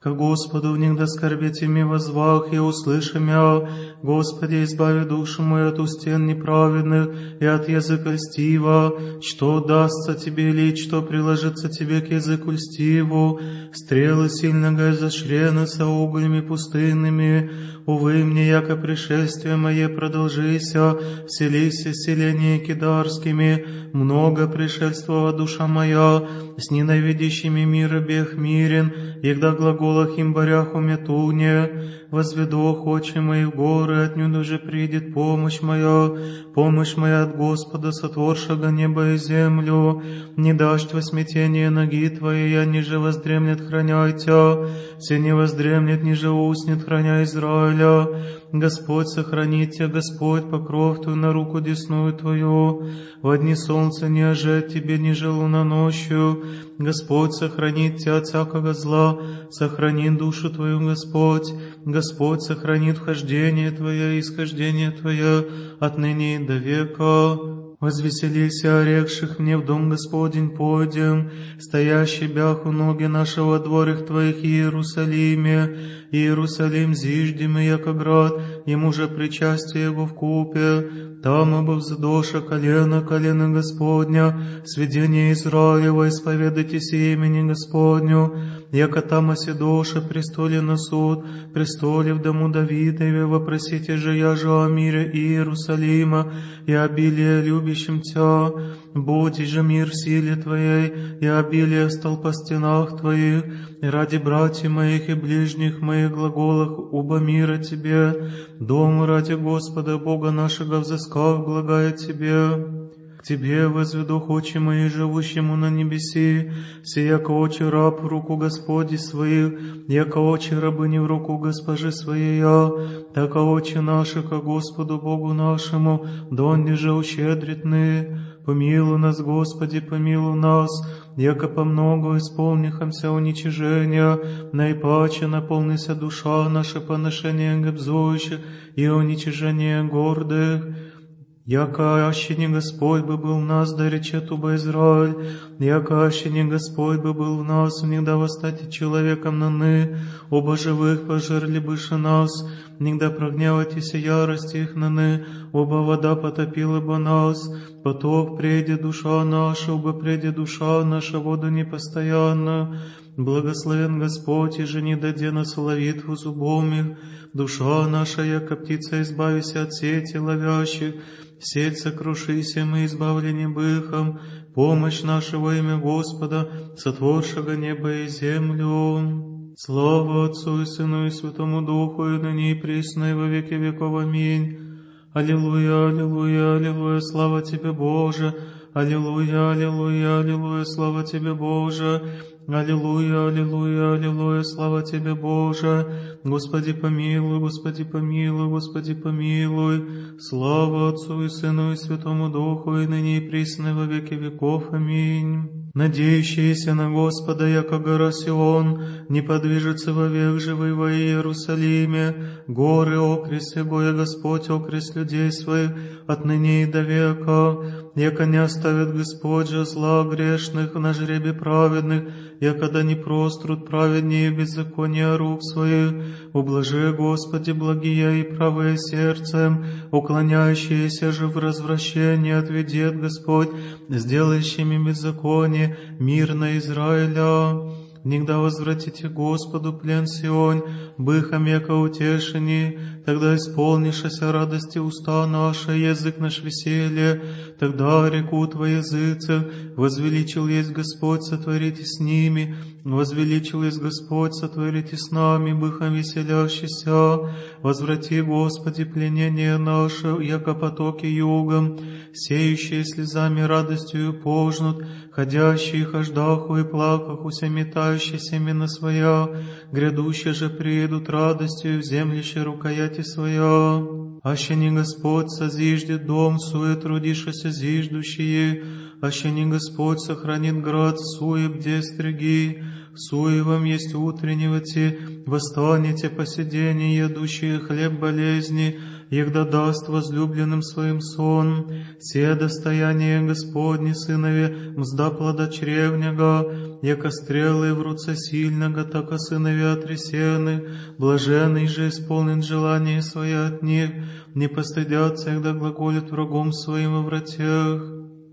Ко Господу внегда скорбите ми возвах, и услыши мя. Господи, избави душу мою от устен неправедных и от языка льстива. Что дастся тебе лить, что приложится тебе к языку льстиву? Стрелы сильного изощрены со углями пустынными. Увы мне, яко пришествие мое продолжися, вселися селения кидарскими. Много пришельствовала душа моя, с ненавидящими мира бег мирен, егда глаголах им барях уметуне. Возведу очи мои в горы, отнюдь же придет помощь моя от Господа, сотворшего небо и землю. Не дашь во смятение ноги твоей, я ниже воздремлет, храняй тя, все не воздремлет, ниже уснет, храня Израиля. Господь сохранит тебя, Господь покров твою на руку десную твою. Во дни солнца не ожет тебе, ниже луна ночью. Господь сохранит тебя от всякого зла, сохранит душу твою, Господь. Господь сохранит вхождение твое и исхождение твое отныне и до века. Возвеселись, орекших мне в дом Господень пойдем, стоящий бях у ноги нашего дворих твоих Иерусалиме. Иерусалим зиждем, и яко град, ему же причастие его вкупе. Там обо вздоша колено Господня, сведение Израилева, исповедайтесь имени Господню. Яко там оседоша престоле на суд, престоле в дому Давидове, вопросите же я же о мире Иерусалима и обилие любящим тя. Будь же мир в силе твоей, и обилие в столпостенах твоих, и ради братьев моих и ближних моих глаголах уба мира тебе. Дом ради Господа Бога нашего взыскав благая тебе. К тебе возведу очи мои, живущему на небеси, се яко очи раб в руку Господи своих, яко очи рабыни в руку госпожи своей я, тако очи наши ко Господу Богу нашему, донде же ущедритны. Помилуй нас, Господи, помилуй нас, яко по много исполнихомся уничижения, наипаче наполнися душа наша поношение гобзующих и уничижение гордых. Яко аще не Господь бы был в нас, да речет уба Израиль, яко аще не Господь бы был в нас, внегда восстати человеком наны, оба живых пожерли быше нас, внегда прогневайтесь ярости их наны, оба вода потопила бы нас, потоп преде душа наша, оба преде душа наша, воду непостоянно. Благословен Господь, и же не даде нас ловитву зубом их, душа наша, яко птица, избавися от сети ловящих, сеть сокрушися, мы избавлени быхом, помощь наша во имя Господа, сотворшего небо и землю. Слава Отцу и Сыну и Святому Духу, и ныне и присно, и во веки веков. Аминь. Аллилуйя, аллилуйя, аллилуйя, слава Тебе, Боже! Аллилуйя, аллилуйя, аллилуйя, слава Тебе, Боже! Аллилуйя, аллилуйя, аллилуйя, слава Тебе, Боже! Господи помилуй, Господи помилуй, Господи помилуй! Слава Отцу и Сыну и Святому Духу, и ныне и присно, во веки веков. Аминь. Надеющиеся на Господа, яко гора Сион, не подвижется вовек живый во Иерусалиме. Горы окрест Его, и Господь окрест людей своих отныне и до века. Яко не оставит Господь же зла грешных на жребе праведных, яко да не прострут праведнее беззакония рук своих. Ублажи, Господи, благие и правые сердцем, уклоняющиеся же в развращении отведет Господь, сделающими беззаконие мир на Израиля. Нигда возвратите Господу плен Сионь, быхом яко утешени, тогда исполнишься радости уста наши, язык наш веселье, тогда рекут во языцах, возвеличил есть Господь, сотворите с ними, возвеличил есть Господь, сотворите с нами, быхом веселящийся. Возврати, Господи, пленение наше, яко потоки югом, сеющие слезами радостью пожнут, ходящие хождаху и плакаху, метающие семена своя, грядущие же приедут радостью в землище рукояти своя. Аще не Господь созиждет дом, суе трудишися зиждущие, аще не Господь сохранит град, суе бде стриги, суе вам есть утреннего те, восстанете посидение, ядущие хлеб болезни, егда даст возлюбленным своим сон. Се достояние Господне, сынове, мзда плода чревнего, яко стрелы в руце сильного, тако сынове отресены. Блаженный же исполнен желание свое от них, не постыдятся, когда глаголят врагом своим во вратях.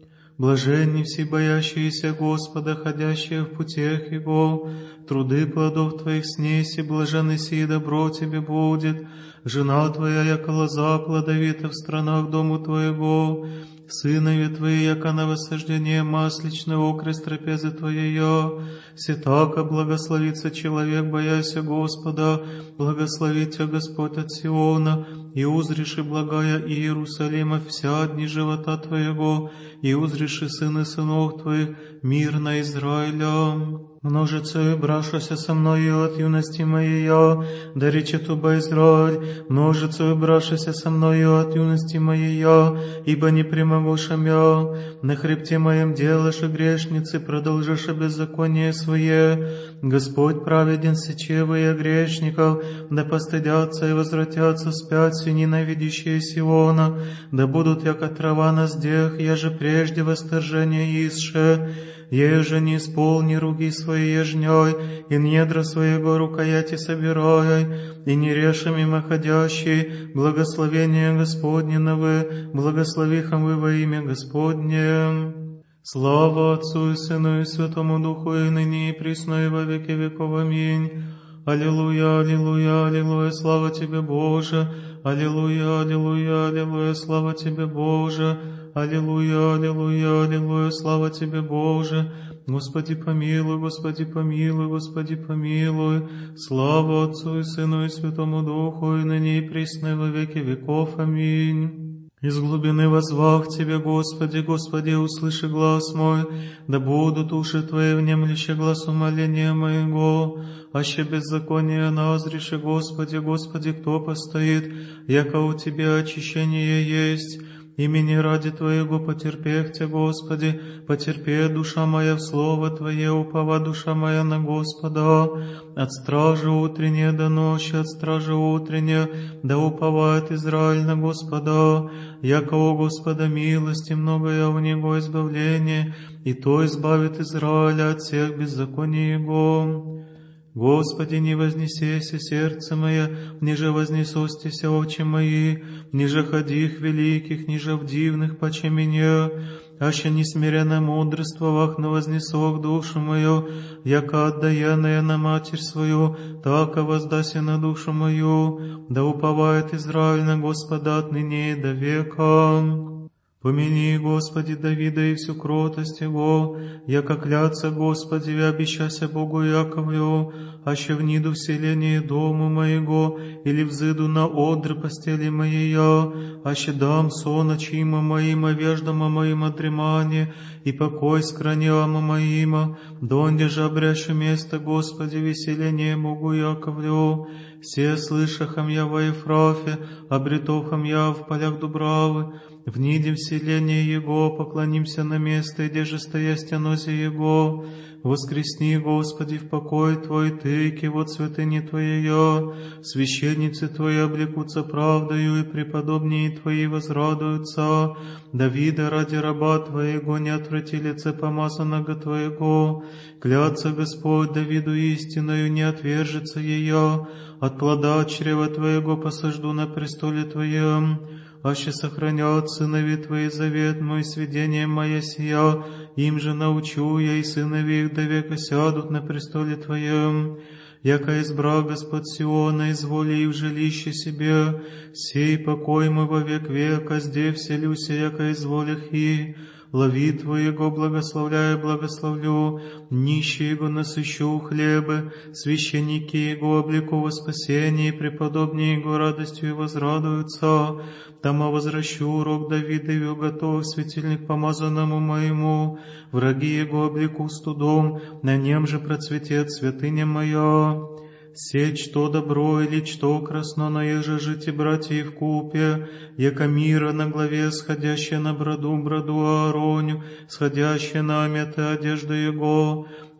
Блаженни все боящиеся Господа, ходящие в путях Его, труды плодов Твоих снеси, блаженный сей добро Тебе будет. Жена Твоя, яко лоза плодовита в странах дому Твоего, сынове Твои, яко на воссаждение масличное окрест трапезы Твоея. Сетако благословится человек, бояся Господа, благослови Тебя Господь от Сиона, и узриши благая Иерусалима вся дни живота Твоего, и узриши сыны сынов Твоих, мир на Израиля. Множицею брашася со мною от юности моей, да речет уба Израиль, множицею брашася со мною от юности моей, ибо не примогушам я, на хребте моем делаше грешницы, продолжаше беззаконие свое. Господь праведен сечевые грешников, да постыдятся и возвратятся вспять все ненавидящие Сиона, да будут яко трава на здех, я же прежде восторжение исше. Еже не исполни руки свои ежней, и недра своего рукояти собирай, и не реша мимоходящий, благословение Господне новы, благословихом вы во имя Господне. Слава Отцу и Сыну и Святому Духу, и ныне и присно и во веки веков. Аминь. Аллилуйя, аллилуйя, аллилуйя, слава Тебе, Боже. Аллилуйя, аллилуйя, аллилуйя, слава Тебе, Боже. Аллилуйя, аллилуйя, аллилуйя, слава Тебе, Боже. Господи помилуй, Господи помилуй, Господи помилуй. Слава Отцу и Сыну и Святому Духу, и ныне и присно и во веки веков. Аминь. Из глубины воззвах Тебе, Господи, Господи, услыши глас мой, да будут уши Твои внемлющие глазу моления моего. Аще беззаконие назреши, Господи, Господи, кто постоит, яко у Тебя очищение есть. Имени ради Твоего потерпехте, Господи, потерпе душа моя в слово Твое, упова душа моя на Господа. От стражи утренней до ночи, от стражи утренней, да уповает Израиль на Господа. Яко у Господа милости многое, у Него избавление, и то избавит Израиля от всех беззаконий Его. Господи, не вознесеся сердце мое, ниже вознесостися очи мои, ниже ходих великих, ниже в дивных паче меня, аще несмиренно мудрствовах, но вознесох душу мою, яко отдаянная на матерь свою, тако воздася на душу мою, да уповает Израиль на Господа отныне и до века. Помяни, Господи, Давида и всю кротость Его, яко клятся, Господи, и обещася Богу Яковлю, аще вниду вселение дому моего, или взыду на одры постели моея, аще дам сон очима моима, веждама моима дремание, и покой скроняма моима, донде же обрящу место, Господи, веселение Богу Яковлю. Все слышахом я во Ефрафе, обретохом я в полях Дубравы, внидим вселение Его, поклонимся на место, где же стоя стянозе Его. Воскресни, Господи, в покой Твой, Ты, вот святыни Твоея, священницы Твои облекутся правдою, и преподобнее Твои возрадуются. Давида ради раба Твоего не отврати лице помазанного Твоего. Клятся Господь Давиду истиною, не отвержется ее. От плода чрева Твоего посажду на престоле Твоем. Аще сохранят сынови Твои завет мой, сведение мое сия, им же научу я, и сынови их до века сядут на престоле Твоем. Яко избра Господь Сиона, изволи и в жилище себе, сей покой мой во век века, здесь вселюся, яко изволих и. Лови Твоего благословляя, благословлю, нищие Его насыщу хлебы, священники Его облеку во спасение, преподобнее Его радостью и возрадуются. Тома возвращу рог Давидову, готов светильник помазанному моему, враги Его облеку студом, на нем же процветет святыня моя. Сеть, что добро или что красно, на еже жити братья в купе, яко мира на главе, сходящая на броду Аароню, сходящая на омяты одежды Его,